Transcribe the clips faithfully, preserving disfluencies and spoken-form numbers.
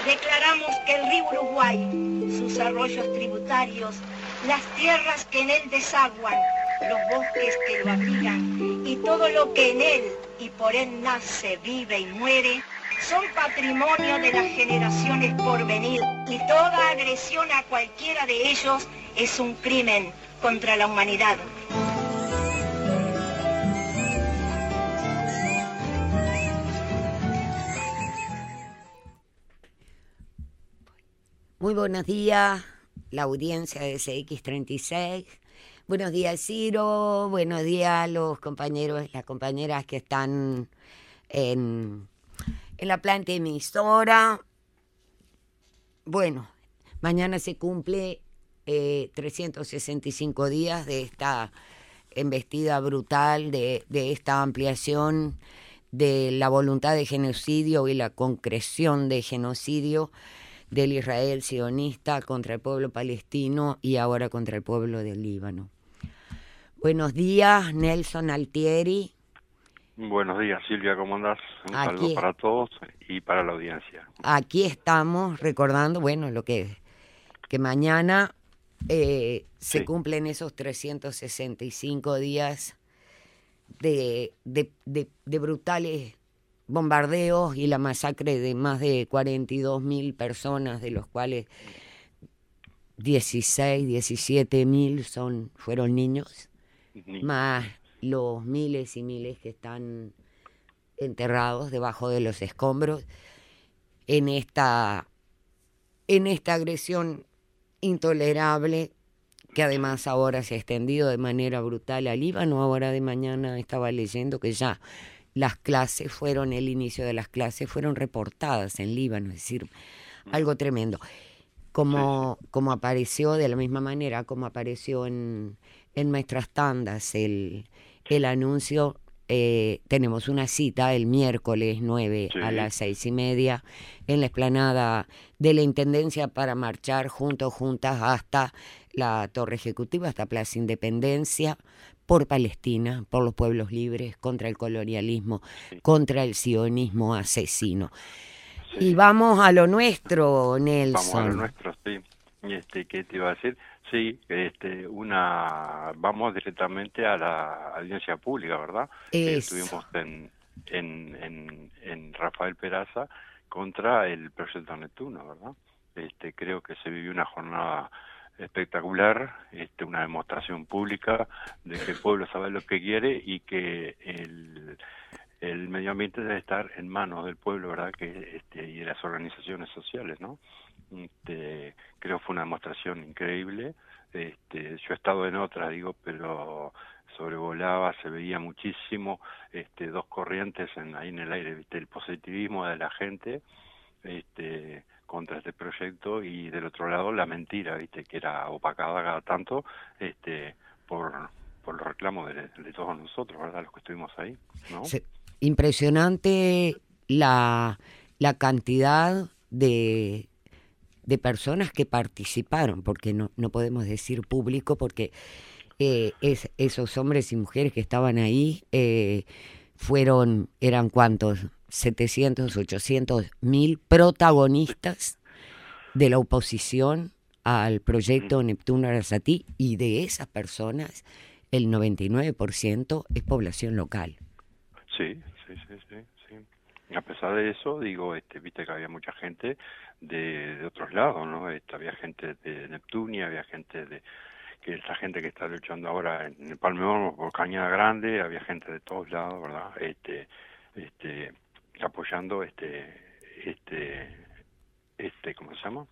Declaramos que el río Uruguay, sus arroyos tributarios, las tierras que en él desaguan, los bosques que lo abrigan y todo lo que en él y por él nace, vive y muere, son patrimonio de las generaciones por venir, y toda agresión a cualquiera de ellos es un crimen contra la humanidad. Muy buenos días, la audiencia de C X treinta y seis. Buenos días, Ciro. Buenos días, los compañeros, las compañeras que están en, en la planta emisora. Bueno, mañana se cumple eh, trescientos sesenta y cinco días de esta embestida brutal, de, de esta ampliación de la voluntad de genocidio y la concreción de genocidio del Israel sionista contra el pueblo palestino y ahora contra el pueblo del Líbano. Buenos días, Nelson Altieri. Buenos días, Silvia, ¿cómo andás? Un Aquí, saludo para todos y para la audiencia. Aquí estamos recordando, bueno, lo que, que mañana eh, se Sí. cumplen esos trescientos sesenta y cinco días de, de, de, de brutales bombardeos y la masacre de más de cuarenta y dos mil personas, de los cuales dieciséis, diecisiete mil son, fueron niños, Ni- más los miles y miles que están enterrados debajo de los escombros en esta, en esta agresión intolerable que además ahora se ha extendido de manera brutal al Líbano. Ahora de mañana estaba leyendo que ya las clases fueron, el inicio de las clases fueron reportadas en Líbano, es decir, algo tremendo. Como, como apareció de la misma manera, como apareció en, en nuestras tandas el, el anuncio, eh, tenemos una cita el miércoles nueve Sí. a las seis y media en la explanada de la Intendencia para marchar juntos, juntas hasta la Torre Ejecutiva, hasta Plaza Independencia, por Palestina, por los pueblos libres, contra el colonialismo, Sí. contra el sionismo asesino. Sí. Y vamos a lo nuestro, Nelson. Vamos a lo nuestro, sí. Y Este, ¿qué te iba a decir? Sí, este, una, vamos directamente a la audiencia pública, ¿verdad? Que Eso. estuvimos en, en, en, en Rafael Peraza contra el proyecto Neptuno, ¿verdad? Este, creo que se vivió una jornada espectacular, este, una demostración pública de que el pueblo sabe lo que quiere y que el el medio ambiente debe estar en manos del pueblo, ¿verdad? Que este, y de las organizaciones sociales, ¿no? Este, creo que fue una demostración increíble. Este, yo he estado en otras, digo, pero sobrevolaba, se veía muchísimo, este, dos corrientes en, ahí en el aire, ¿viste? El positivismo de la gente, este, contra este proyecto, y del otro lado la mentira, ¿viste? Que era opacada cada tanto, este, por por los reclamos de, de todos nosotros, ¿verdad? Los que estuvimos ahí, ¿no? Se, impresionante la, la cantidad de, de personas que participaron, porque no, no podemos decir público, porque eh, es, esos hombres y mujeres que estaban ahí eh, fueron, eran cuántos, setecientos, ochocientos mil protagonistas de la oposición al proyecto Neptuno Arasatí, y de esas personas el noventa y nueve por ciento es población local. Sí, sí, sí, sí, sí. A pesar de eso, digo, este, viste que había mucha gente de, de otros lados, ¿no? Este, había gente de Neptunia, había gente de, que esa gente que está luchando ahora en el Palmeón por Cañada Grande, había gente de todos lados, ¿verdad? Este, este, apoyando este, este, este, ¿cómo se llama?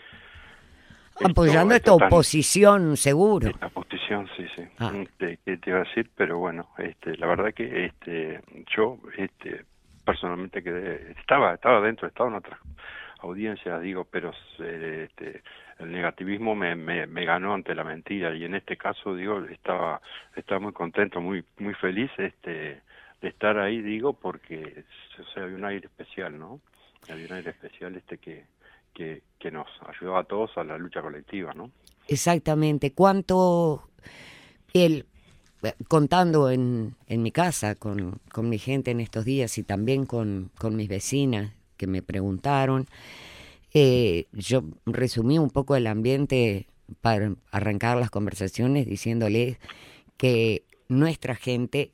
Apoyando Esto, esta esto tan- oposición, seguro. Esta posición, sí, sí. Ah. Este, ¿qué te iba a decir? Pero bueno, este, la verdad que este, yo, este, personalmente quedé, estaba, estaba dentro, estaba en otras audiencias, digo, pero eh, este, el negativismo me, me, me ganó ante la mentira, y en este caso, digo, estaba, estaba muy contento, muy, muy feliz, este, de estar ahí, digo, porque, o sea, había un aire especial, ¿no? Había un aire especial, este, que, que, que nos ayudaba a todos a la lucha colectiva, ¿no? Exactamente. ¿Cuánto él, contando en, en mi casa con, con mi gente en estos días y también con, con mis vecinas que me preguntaron, Eh, yo resumí un poco el ambiente para arrancar las conversaciones diciéndoles que nuestra gente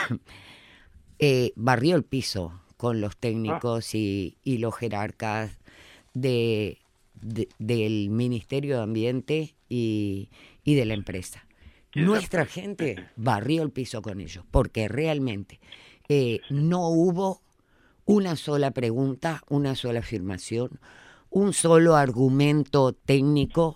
eh, barrió el piso con los técnicos y, y los jerarcas de, de- del Ministerio de Ambiente y, y de la empresa. Y de la Nuestra empresa. gente barrió el piso con ellos, porque realmente eh, no hubo una sola pregunta, una sola afirmación, un solo argumento técnico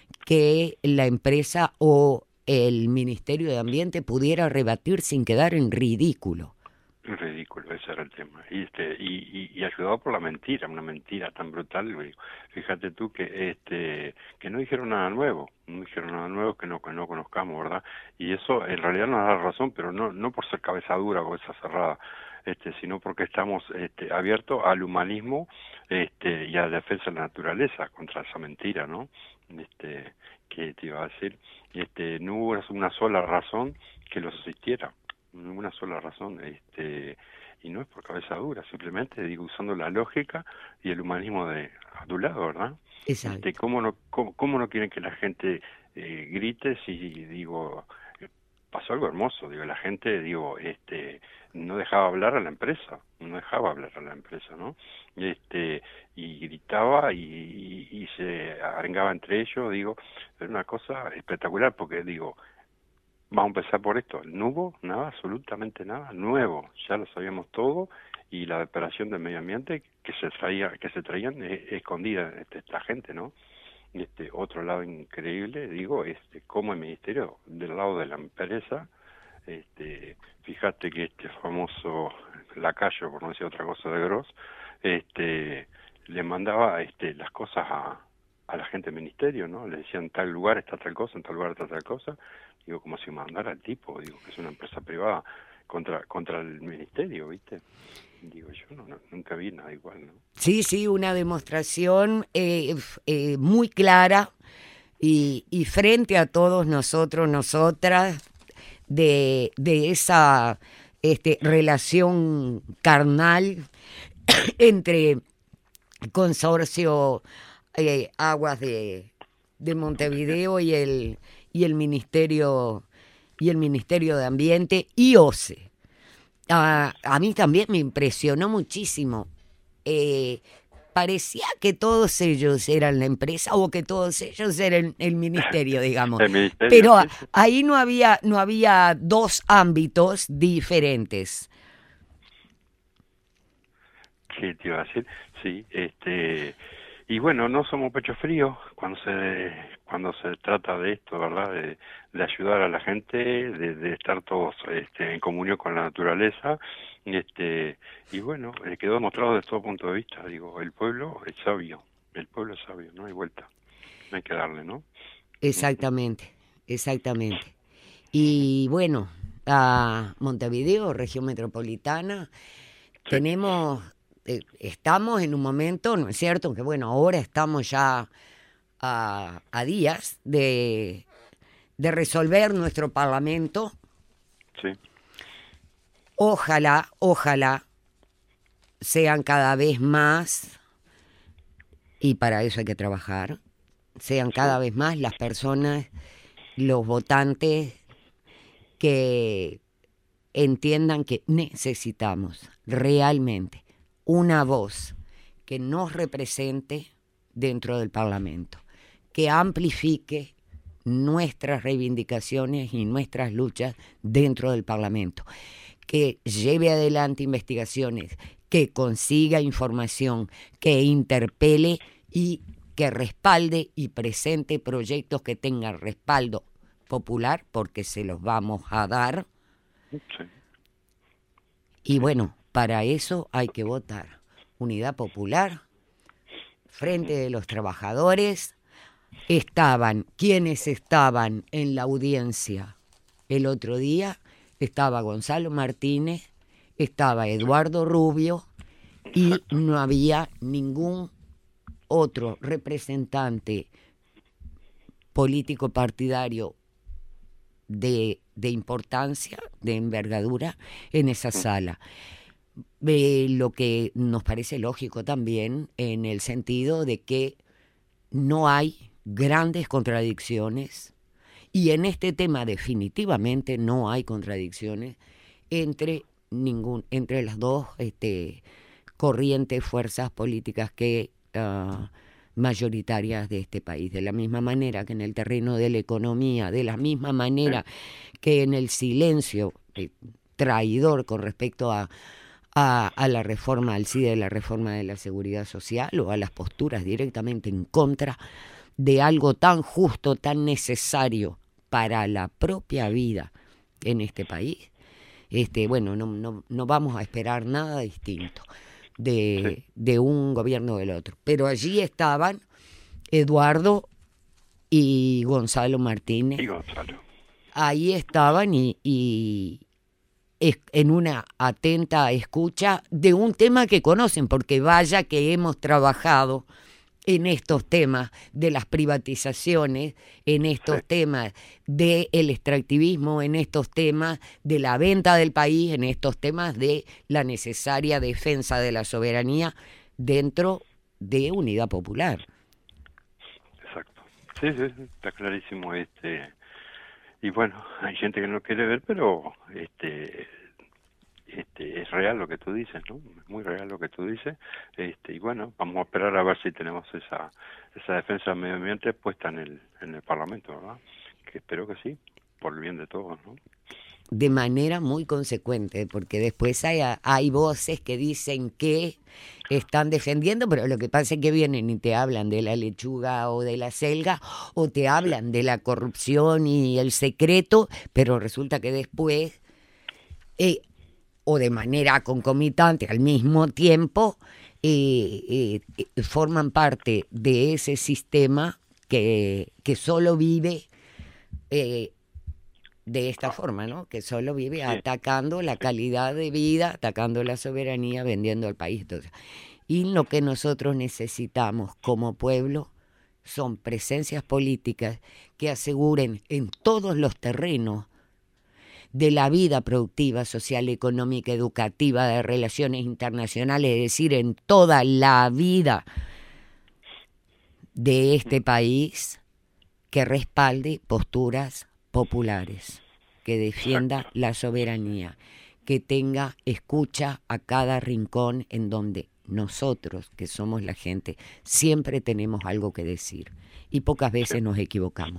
que la empresa o el Ministerio de Ambiente pudiera rebatir sin quedar en ridículo. Ridículo, ese era el tema. Y este y, y, y ayudado por la mentira, una mentira tan brutal. Güey. Fíjate tú que este que no dijeron nada nuevo, no dijeron nada nuevo que no que no conozcamos, ¿verdad? Y eso en realidad nos da razón, pero no no por ser cabeza dura o cabeza cerrada, este sino porque estamos este abiertos al humanismo este y a la defensa de la naturaleza contra esa mentira, ¿no? Este que te iba a decir, este no hubo una sola razón que los asistiera. Ninguna sola razón, este y no es por cabeza dura, simplemente digo usando la lógica y el humanismo de a tu lado, ¿verdad? Exacto. Este cómo no cómo, cómo no quieren que la gente eh, grite si digo eh, pasó algo hermoso, digo la gente digo este no dejaba hablar a la empresa, no dejaba hablar a la empresa, ¿no? Este y gritaba y, y, y se arengaba entre ellos, digo, era una cosa espectacular porque digo vamos a empezar por esto. No hubo nada, absolutamente nada nuevo. Ya lo sabíamos todo y la operación del medio ambiente que se traía, que se traían eh, escondidas este, esta gente, ¿no? Y este otro lado increíble, digo, este cómo el ministerio del lado de la empresa, este, fíjate que este famoso lacayo, por no decir otra cosa de Gross, este, le mandaba este las cosas a a la gente del ministerio, ¿no? Le decían, en tal lugar está tal cosa, en tal lugar está tal cosa. Digo, como si mandara al tipo, digo, que es una empresa privada contra contra el ministerio, ¿viste? Digo, yo no, no, nunca vi nada igual, ¿no? Sí, sí, una demostración eh, f- eh, muy clara y, y frente a todos nosotros, nosotras, de, de esa este, relación carnal entre Consorcio eh, Aguas de, de Montevideo y el, y el Ministerio y el Ministerio de Ambiente y O C E. Ah, a mí también me impresionó muchísimo. Eh, parecía que todos ellos eran la empresa o que todos ellos eran el ministerio, digamos. El ministerio, Pero sí, sí. ahí no había, no había dos ámbitos diferentes. ¿Qué te iba a decir? Sí, este y bueno, no somos pecho frío cuando se cuando se trata de esto, ¿verdad? De, de ayudar a la gente, de, de estar todos este, en comunión con la naturaleza, y este y bueno, eh, quedó demostrado desde todo punto de vista, digo, el pueblo es sabio, el pueblo es sabio, no hay vuelta, no hay que darle, ¿no? Exactamente, exactamente. Y bueno, a Montevideo, región metropolitana, Sí, tenemos, eh, estamos en un momento, ¿no es cierto? Que bueno, ahora estamos ya a, a días de, de resolver nuestro parlamento. sí, Ojalá, ojalá sean cada vez más, y para eso hay que trabajar, sean cada sí, vez más las personas, los votantes que entiendan que necesitamos realmente una voz que nos represente dentro del Parlamento, que amplifique nuestras reivindicaciones y nuestras luchas dentro del Parlamento, que lleve adelante investigaciones, que consiga información, que interpele y que respalde y presente proyectos que tengan respaldo popular, porque se los vamos a dar. sí. Y bueno, para eso hay que votar. Unidad Popular, Frente de los Trabajadores. Estaban, quienes estaban en la audiencia el otro día, estaba Gonzalo Martínez, estaba Eduardo Rubio y no había ningún otro representante político partidario de, de importancia, de envergadura, en esa sala. eh, lo que nos parece lógico también en el sentido de que no hay grandes contradicciones, y en este tema definitivamente no hay contradicciones entre ningún entre las dos este, corrientes, fuerzas políticas que uh, mayoritarias de este país. De la misma manera que en el terreno de la economía, de la misma manera que en el silencio eh, traidor con respecto a A, a la reforma, al C I D E, la reforma de la seguridad social, o a las posturas directamente en contra de algo tan justo, tan necesario para la propia vida en este país. Este, bueno, no, no, no vamos a esperar nada distinto de, Sí. de un gobierno o del otro. Pero allí estaban Eduardo y Gonzalo Martínez. Y Gonzalo. Ahí estaban y... y en una atenta escucha de un tema que conocen, porque vaya que hemos trabajado en estos temas de las privatizaciones, en estos Sí. temas del extractivismo, en estos temas de la venta del país, en estos temas de la necesaria defensa de la soberanía dentro de Unidad Popular. Exacto. Sí, sí, sí, está clarísimo. Este, y bueno, hay gente que no quiere ver, pero este, este, es real lo que tú dices, ¿no? Es muy real lo que tú dices. Este, y bueno, vamos a esperar a ver si tenemos esa esa defensa del medio ambiente puesta en el en el Parlamento, ¿verdad? Que espero que sí, por el bien de todos, ¿no? De manera muy consecuente, porque después hay, hay voces que dicen que están defendiendo, pero lo que pasa es que vienen y te hablan de la lechuga o de la selga, o te hablan de la corrupción y el secreto, pero resulta que después, eh, o de manera concomitante al mismo tiempo, eh, eh, forman parte de ese sistema que, que solo vive... Eh, de esta forma, ¿no? Que solo vive Sí. atacando la calidad de vida, atacando la soberanía, vendiendo al país. Entonces, y lo que nosotros necesitamos como pueblo son presencias políticas que aseguren en todos los terrenos de la vida productiva, social, económica, educativa, de relaciones internacionales, es decir, en toda la vida de este país, que respalde posturas populares, que defienda Exacto. la soberanía, que tenga escucha a cada rincón en donde nosotros, que somos la gente, siempre tenemos algo que decir y pocas veces Sí. nos equivocamos.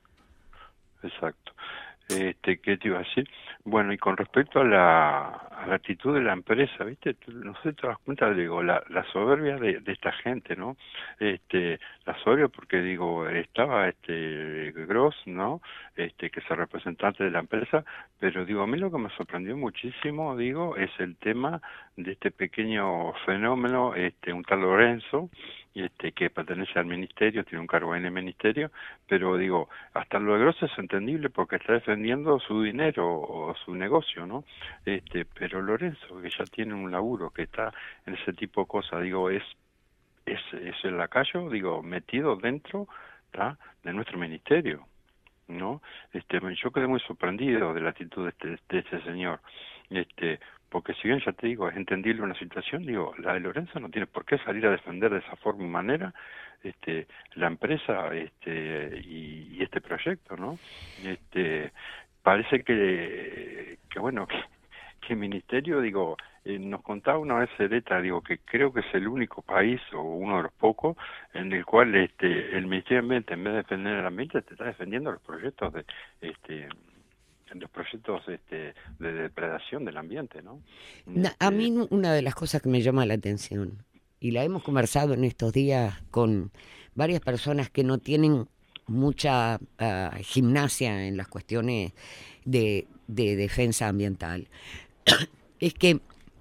Exacto. Este, ¿qué te iba a decir? Bueno, y con respecto a la, a la actitud de la empresa, ¿viste? Tú, no sé, te das cuenta, digo, la, la soberbia de, de esta gente, ¿no? Este, la soberbia porque, digo, estaba este Gross, ¿no? Este, que es el representante de la empresa, pero, digo, a mí lo que me sorprendió muchísimo, digo, es el tema de este pequeño fenómeno, este, un tal Lorenzo, este, que pertenece al ministerio, tiene un cargo en el ministerio, pero digo, hasta lo de Gross es entendible porque está defendiendo su dinero o su negocio, ¿no? Este, pero Lorenzo, que ya tiene un laburo, que está en ese tipo de cosas, digo, es es, es el lacayo, digo, metido dentro, ¿tá? De nuestro ministerio, ¿no? Este, yo quedé muy sorprendido de la actitud de este, de este señor, este, porque si bien ya te digo, es entendible una situación, digo, la de Lorenzo no tiene por qué salir a defender de esa forma y manera este, la empresa este, y, y este proyecto, ¿no? Este, parece que, que bueno, que, que el ministerio, digo, eh, nos contaba una vez Sereta, digo, que creo que es el único país, o uno de los pocos, en el cual este, el Ministerio de Ambiente, en vez de defender el ambiente, te está defendiendo los proyectos de, este, los proyectos este, de depredación del ambiente, ¿no? Na- A mí una de las cosas que me llama la atención, y la hemos conversado en estos días con varias personas que no tienen mucha uh, gimnasia en las cuestiones de, de defensa ambiental, es que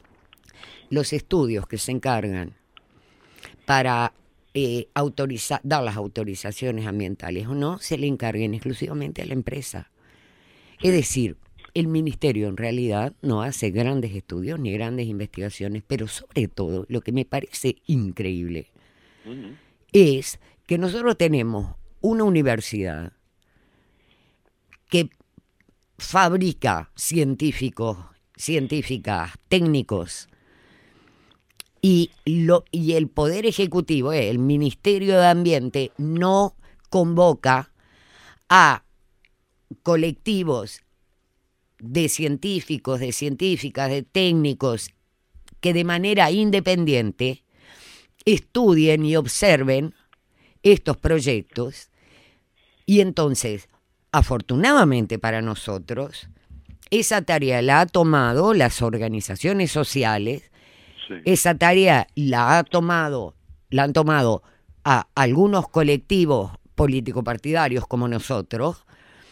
los estudios que se encargan para eh, autorizar, dar las autorizaciones ambientales o no, se le encarguen exclusivamente a la empresa. Es decir, el ministerio en realidad no hace grandes estudios ni grandes investigaciones, pero sobre todo lo que me parece increíble uh-huh. es que nosotros tenemos una universidad que fabrica científicos, científicas, técnicos Y, lo, y el Poder Ejecutivo, el Ministerio de Ambiente, no convoca a colectivos de científicos, de científicas, de técnicos, que de manera independiente estudien y observen estos proyectos. Y entonces, afortunadamente para nosotros, esa tarea la ha tomado las organizaciones sociales, sí. Esa tarea la ha tomado, la han tomado a algunos colectivos político-partidarios como nosotros,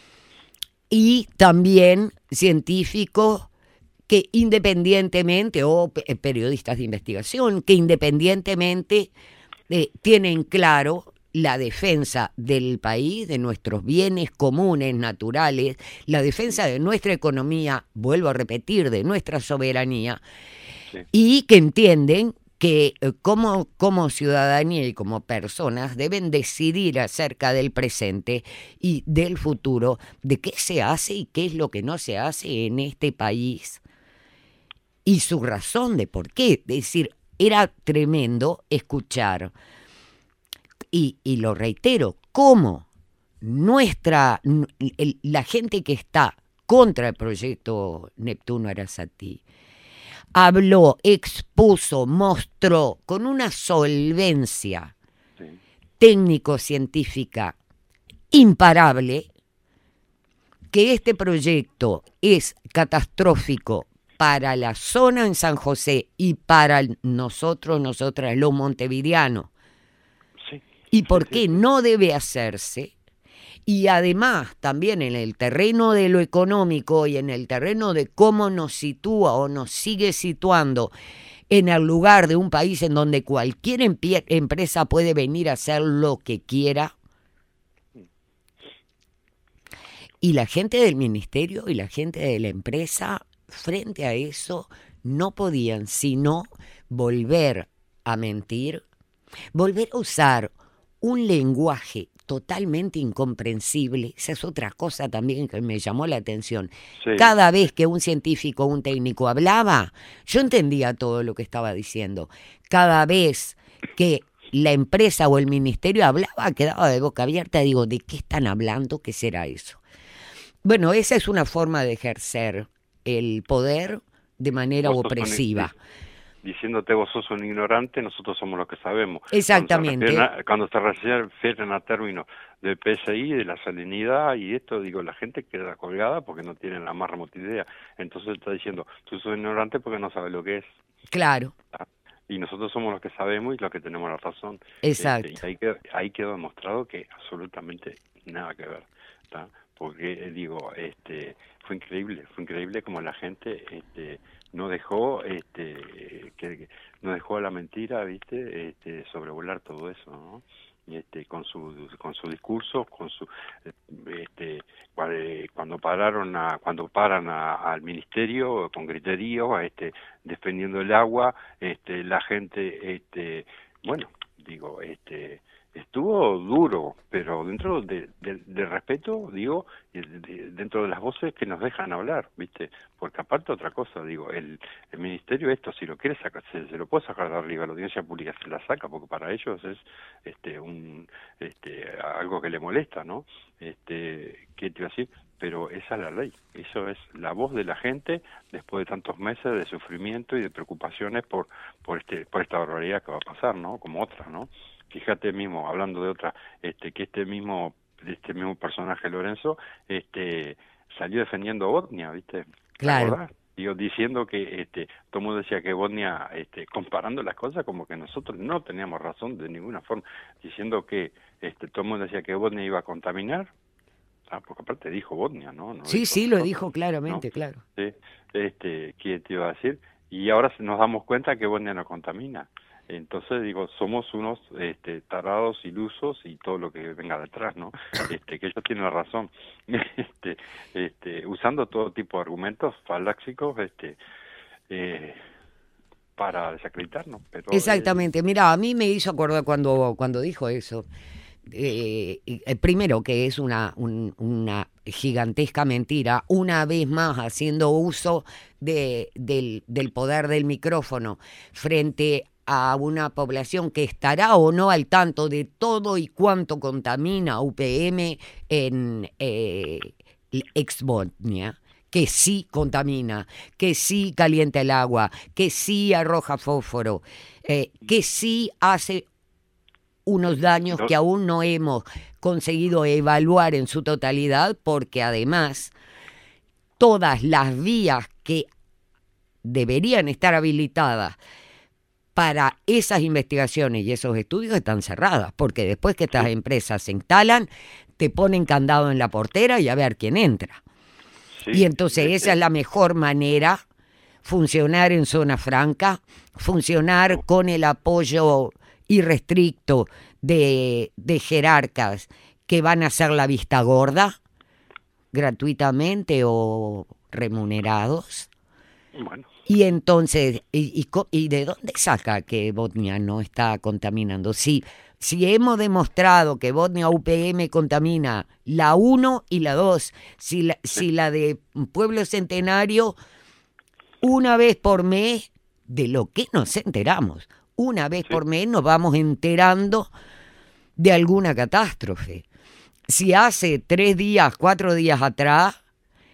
y también científicos que independientemente, o periodistas de investigación, que independientemente eh, tienen claro la defensa del país, de nuestros bienes comunes, naturales, la defensa de nuestra economía, vuelvo a repetir, de nuestra soberanía, sí. Y que entienden que eh, como, como ciudadanía y como personas deben decidir acerca del presente y del futuro, de qué se hace y qué es lo que no se hace en este país, y su razón de por qué. Es decir, era tremendo escuchar, y, y lo reitero, cómo nuestra, el, la gente que está contra el proyecto Neptuno Arasati habló, expuso, mostró con una solvencia sí. técnico-científica imparable que este proyecto es catastrófico para la zona en San José y para nosotros, nosotras, los montevideanos, sí. y por qué no debe hacerse. Y además también en el terreno de lo económico y en el terreno de cómo nos sitúa o nos sigue situando en el lugar de un país en donde cualquier empie- empresa puede venir a hacer lo que quiera. Y la gente del ministerio y la gente de la empresa, frente a eso, no podían sino volver a mentir, volver a usar un lenguaje totalmente incomprensible. Esa es otra cosa también que me llamó la atención. Sí. Cada vez que un científico o un técnico hablaba, yo entendía todo lo que estaba diciendo. Cada vez que la empresa o el ministerio hablaba, quedaba de boca abierta. Digo, ¿de qué están hablando? ¿Qué será eso? Bueno, esa es una forma de ejercer el poder de manera vos opresiva. Diciéndote vos sos un ignorante, nosotros somos los que sabemos. Exactamente. Cuando se refieren, a, refieren a términos del P S I, de la salinidad y esto, digo, la gente queda colgada porque no tienen la más remota idea. Entonces está diciendo, tú sos ignorante porque no sabes lo que es. Claro. Y nosotros somos los que sabemos y los que tenemos la razón. Exacto. Este, y ahí quedó, ahí quedó demostrado que absolutamente nada que ver, ¿tá? Porque, eh, digo, este, fue increíble, fue increíble como la gente... este no dejó este que, que no dejó la mentira, viste, este sobrevolar todo eso, ¿no? Y este con su con su discurso, con su este cuando pararon a cuando paran a, al ministerio con griterío, este defendiendo el agua, este la gente este bueno, digo, este estuvo duro, pero dentro de, de, de respeto, digo, de, de, dentro de las voces que nos dejan hablar, ¿viste? Porque aparte otra cosa, digo, el, el ministerio esto, si lo quiere sacar, se, se lo puede sacar de arriba, la audiencia pública se la saca, porque para ellos es este un este algo que le molesta, ¿no? Este, ¿qué te iba a decir? Pero esa es la ley, eso es la voz de la gente después de tantos meses de sufrimiento y de preocupaciones por por este por esta barbaridad que va a pasar, ¿no? Como otra, ¿no? Fíjate mismo, hablando de otra, este que este mismo este mismo personaje Lorenzo, este salió defendiendo a Botnia, ¿viste? Claro. Digo, diciendo que este todo el mundo decía que Botnia, este, comparando las cosas como que nosotros no teníamos razón de ninguna forma, diciendo que este todo el mundo decía que Botnia iba a contaminar. Ah, porque aparte dijo Botnia, ¿no? no sí, dijo sí, nosotros, lo dijo claramente, ¿no? claro. Sí, este, ¿qué te iba a decir? Y ahora nos damos cuenta que Botnia no contamina. Entonces, digo, somos unos este, tarados, ilusos y todo lo que venga detrás, ¿no? Este, que ellos tienen la razón. Este, este, usando todo tipo de argumentos falácticos, este, eh, para desacreditarnos. Pero, exactamente. Eh... Mira, a mí me hizo acordar cuando, cuando dijo eso. Eh, eh, primero que es una, un, una gigantesca mentira, una vez más haciendo uso de, del, del poder del micrófono frente a una población que estará o no al tanto de todo y cuánto contamina U P M en eh, ex Botnia, que sí contamina, que sí calienta el agua, que sí arroja fósforo, eh, que sí hace unos daños No. que aún no hemos conseguido evaluar en su totalidad, porque además todas las vías que deberían estar habilitadas para esas investigaciones y esos estudios están cerradas, porque después que estas empresas se instalan, te ponen candado en la portera y a ver quién entra. Sí, y entonces este, esa es la mejor manera, funcionar en zona franca, funcionar con el apoyo irrestricto de, de jerarcas que van a hacer la vista gorda, gratuitamente o remunerados. Bueno. Y entonces, ¿y, y, y de dónde saca que Botnia no está contaminando? Si, si hemos demostrado que Botnia U P M contamina la uno y la dos, si la, si la de Pueblo Centenario, una vez por mes, de lo que nos enteramos, una vez Sí. por mes nos vamos enterando de alguna catástrofe. Si hace tres días, cuatro días atrás,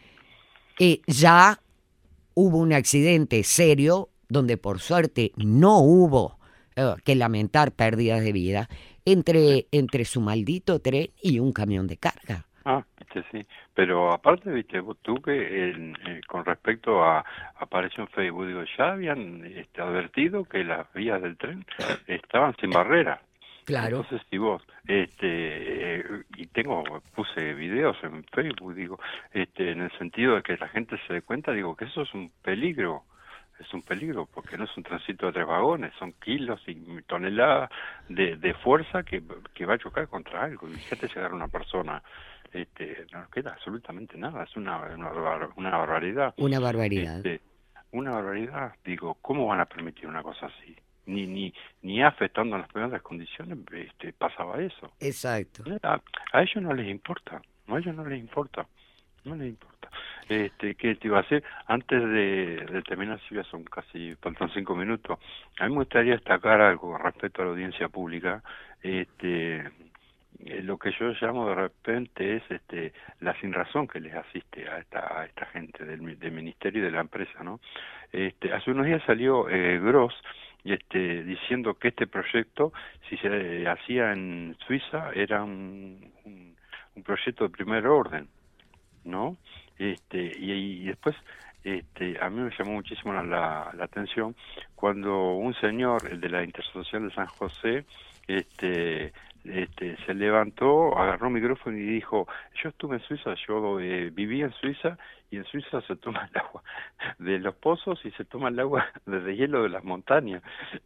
eh, ya hubo un accidente serio, donde por suerte no hubo eh, que lamentar pérdidas de vida, entre, entre su maldito tren y un camión de carga. Ah, viste, sí. Pero aparte, viste, vos tú que en, eh, con respecto a, apareció en Facebook, digo, ya habían este, advertido que las vías del tren estaban sin barrera. Claro. Entonces, si vos, este, eh, y tengo, puse videos en Facebook, digo, este, en el sentido de que la gente se dé cuenta, digo, que eso es un peligro, es un peligro, porque no es un tránsito de tres vagones, son kilos y toneladas de, de fuerza que, que va a chocar contra algo. Y fíjate llegar a una persona, este, no queda absolutamente nada, es una, una, una barbaridad. Una barbaridad. Este, una barbaridad, digo, ¿cómo van a permitir una cosa así? Ni, ni, ni afectando en las primeras condiciones este, pasaba eso. Exacto. A, a ellos no les importa, no, a ellos no les importa, no les importa. Este, ¿qué te iba a hacer? Antes de, de terminar, si ya son casi, faltan cinco minutos, a mí me gustaría destacar algo con respecto a la audiencia pública. Este, eh, lo que yo llamo de repente es este la sinrazón que les asiste a esta, a esta gente del, del ministerio y de la empresa, ¿no? Este, hace unos días salió eh, Gross, este, diciendo que este proyecto, si se eh, hacía en Suiza, era un, un, un proyecto de primer orden, ¿no? Este, y, y después, este, a mí me llamó muchísimo la, la, la atención cuando un señor, el de la Intersocial de San José, este, este, se levantó, agarró el micrófono y dijo, yo estuve en Suiza, yo eh, viví en Suiza, y en Suiza se toma el agua de los pozos y se toma el agua de hielo de las montañas.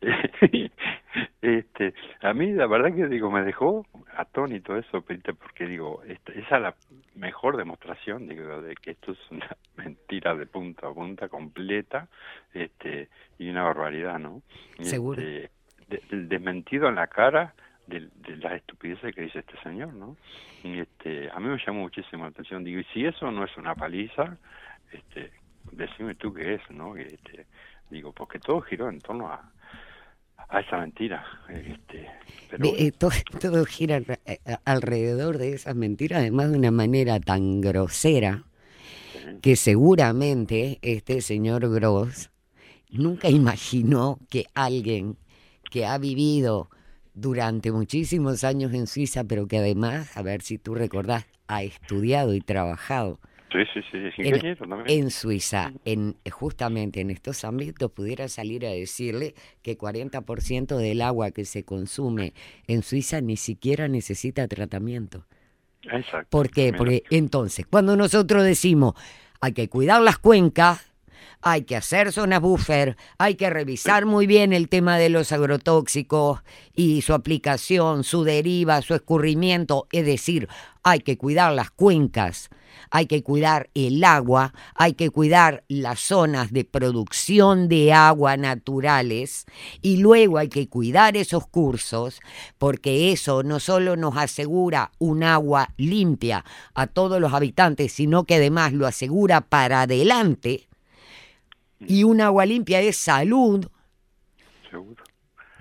este, a mí la verdad que digo, me dejó atónito eso, porque digo, esta, esa es la mejor demostración digo, de que esto es una mentira de punta a punta completa, este, y una barbaridad, ¿no? Seguro. Este, de, del desmentido en la cara de, de las estupideces que dice este señor, ¿no? Y este, a mí me llamó muchísimo la atención. Digo, y si eso no es una paliza, este, decime tú qué es, ¿no? Este, digo, porque todo giró en torno a, a esa mentira. Este, pero bueno. eh, todo, todo gira al, eh, alrededor de esas mentiras, además de una manera tan grosera, sí, que seguramente este señor Gross nunca imaginó que alguien que ha vivido durante muchísimos años en Suiza, pero que además, a ver si tú recordás, ha estudiado y trabajado sí, sí, sí, es ingeniero en, también. en Suiza, en, justamente en estos ámbitos, pudiera salir a decirle que cuarenta por ciento del agua que se consume en Suiza ni siquiera necesita tratamiento. Exacto. ¿Por qué? Porque entonces, cuando nosotros decimos hay que cuidar las cuencas, hay que hacer zonas buffer, hay que revisar muy bien el tema de los agrotóxicos y su aplicación, su deriva, su escurrimiento, es decir, hay que cuidar las cuencas, hay que cuidar el agua, hay que cuidar las zonas de producción de agua naturales y luego hay que cuidar esos cursos porque eso no solo nos asegura un agua limpia a todos los habitantes, sino que además lo asegura para adelante. Y un agua limpia es salud. Seguro.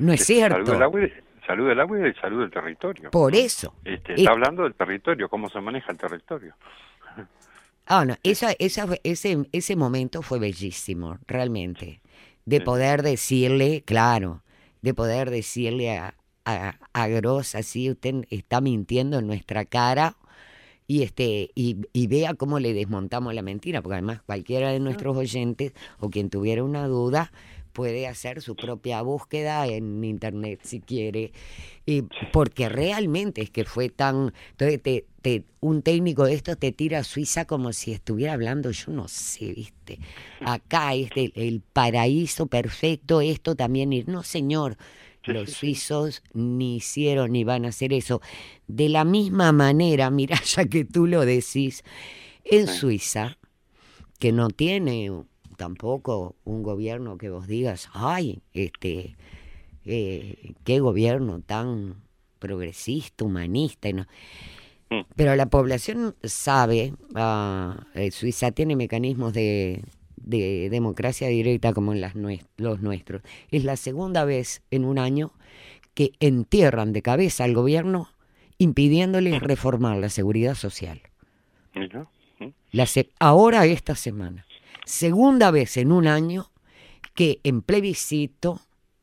No es cierto. Salud del agua y, salud del agua y salud del territorio. Por ¿no? eso. Este, Es- está hablando del territorio, cómo se maneja el territorio. Ah, no, esa, esa, fue- ese, ese momento fue bellísimo, realmente. De Sí. poder decirle, claro, de poder decirle a, a, a Gross, así usted está mintiendo en nuestra cara y este y, y vea cómo le desmontamos la mentira, porque además cualquiera de nuestros oyentes o quien tuviera una duda puede hacer su propia búsqueda en internet si quiere, y porque realmente es que fue tan, entonces te, te, un técnico de estos te tira a Suiza como si estuviera hablando, yo no sé, viste, acá este el paraíso perfecto, esto también ir, no señor. Sí, Los sí, sí. suizos ni hicieron ni van a hacer eso. De la misma manera, mira, ya que tú lo decís, en Sí. Suiza, que no tiene tampoco un gobierno que vos digas, ay, este, eh, qué gobierno tan progresista, humanista. Y no. Mm. Pero la población sabe, ah, eh, Suiza tiene mecanismos de, de democracia directa como en las nues- los nuestros. Es la segunda vez en un año que entierran de cabeza al gobierno impidiéndoles reformar la seguridad social. Mira. Mm. La se- ahora esta semana. Segunda vez en un año que en plebiscito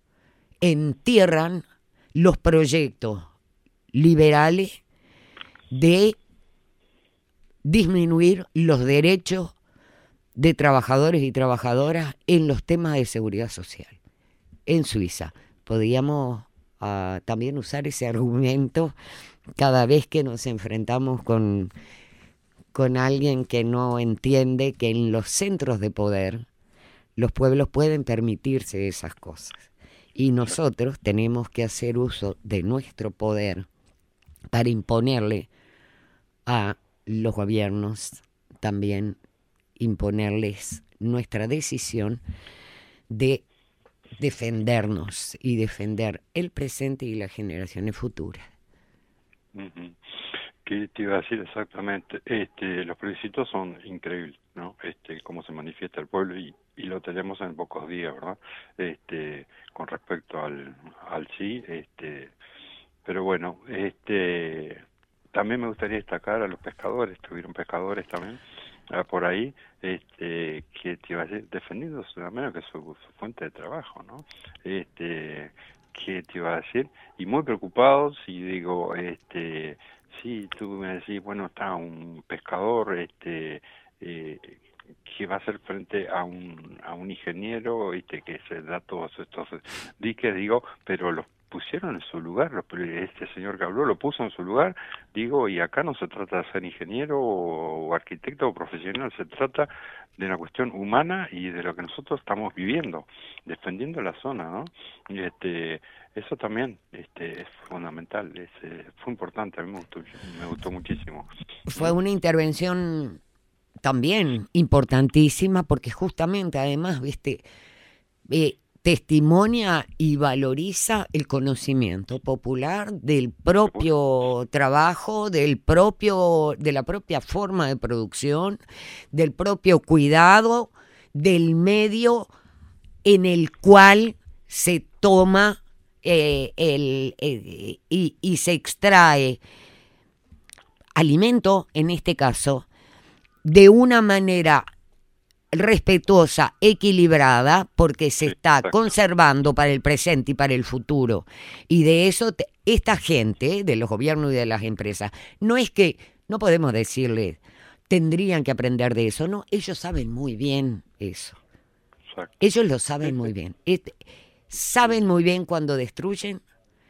entierran los proyectos liberales de disminuir los derechos de trabajadores y trabajadoras en los temas de seguridad social. En Suiza podríamos ah, también usar ese argumento cada vez que nos enfrentamos con, con alguien que no entiende que en los centros de poder los pueblos pueden permitirse esas cosas. Y nosotros tenemos que hacer uso de nuestro poder para imponerle a los gobiernos, también imponerles nuestra decisión de defendernos y defender el presente y las generaciones futuras. Ujú. ¿Qué te iba a decir exactamente? Este, los plebiscitos son increíbles, ¿no? Este, cómo se manifiesta el pueblo y, y lo tenemos en pocos días, ¿verdad? Este, con respecto al, al sí, este, pero bueno, este, también me gustaría destacar a los pescadores, tuvieron pescadores también ah, por ahí, este, que te iba a decir, defendiendo menos que su, su fuente de trabajo, ¿no? Este, ¿qué te iba a decir? Y muy preocupados y digo, este, sí, tú me decís, bueno, está un pescador, este, eh, que va a hacer frente a un a un ingeniero, viste, que se da todos estos diques, digo, pero los pusieron en su lugar, los- este señor que habló lo puso en su lugar, digo, y acá no se trata de ser ingeniero o, o arquitecto o profesional, se trata de una cuestión humana y de lo que nosotros estamos viviendo, defendiendo la zona, ¿no? Y este, eso también este, es fundamental, es, eh, fue importante, a mí me gustó, me gustó muchísimo. Fue una intervención también importantísima porque justamente además, viste, eh, testimonia y valoriza el conocimiento popular del propio trabajo, del propio, de la propia forma de producción, del propio cuidado, del medio en el cual se toma eh, el, eh, y, y se extrae alimento, en este caso, de una manera respetuosa, equilibrada, porque se Sí, está exacto. conservando para el presente y para el futuro. Y de eso, te- esta gente, de los gobiernos y de las empresas, no es que, no podemos decirles, tendrían que aprender de eso, no, ellos saben muy bien eso. Exacto. Ellos lo saben Sí, muy sí. bien. Este, saben muy bien cuando destruyen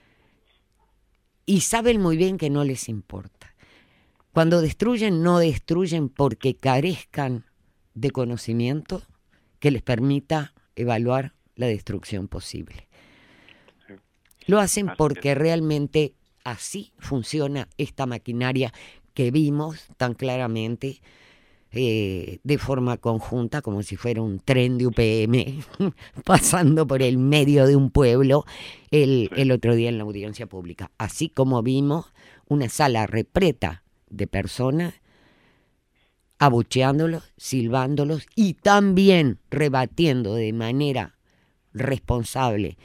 y saben muy bien que no les importa. Cuando destruyen, no destruyen porque carezcan de conocimiento que les permita evaluar la destrucción posible. Sí. Lo hacen Así porque es. realmente así funciona esta maquinaria que vimos tan claramente eh, de forma conjunta, como si fuera un tren de U P M pasando por el medio de un pueblo el, Sí. el otro día en la audiencia pública. Así como vimos una sala repleta de personas abucheándolos, silbándolos y también rebatiendo de manera responsable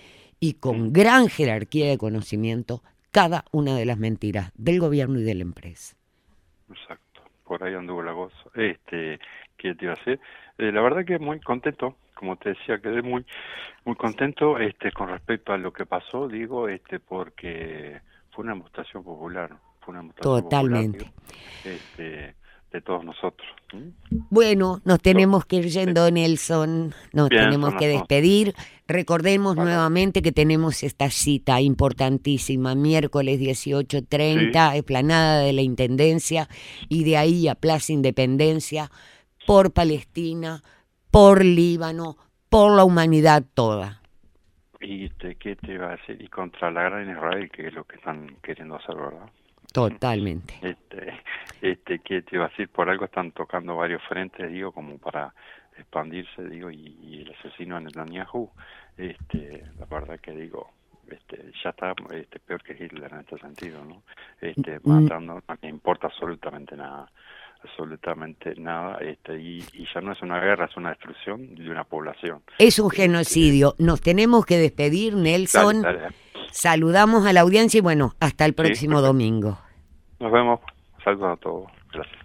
y con gran jerarquía de conocimiento cada una de las mentiras del gobierno y de la empresa. Exacto, por ahí anduvo la cosa. Este, ¿qué te iba a decir? Eh, la verdad que muy contento, como te decía, quedé muy muy contento este con respecto a lo que pasó, digo, este porque fue una demostración popular, fue una demostración Totalmente. popular, digo, este, de todos nosotros. ¿Mm? Bueno, nos tenemos que ir yendo, Nelson, nos Bien, tenemos que despedir. Recordemos Para. nuevamente que tenemos esta cita importantísima, miércoles dieciocho treinta, sí. Explanada de la Intendencia, y de ahí a Plaza Independencia, por Palestina, por Líbano, por la humanidad toda. ¿Y te, qué te iba a decir? Y contra la gran Israel, que es lo que están queriendo hacer, ¿verdad? Totalmente. Este, este, ¿qué te iba a decir? Por algo están tocando varios frentes, digo, como para expandirse, digo, y, y el asesino de Netanyahu, este, la verdad que digo, este, ya está este, peor que Hitler en este sentido, ¿no? Este, matando, no le importa absolutamente nada, absolutamente nada, este, y, y ya no es una guerra, es una destrucción de una población. Es un genocidio. Nos tenemos que despedir, Nelson. Dale, dale. Saludamos a la audiencia y bueno, hasta el próximo sí, domingo. Nos vemos. Saludos a todos. Gracias.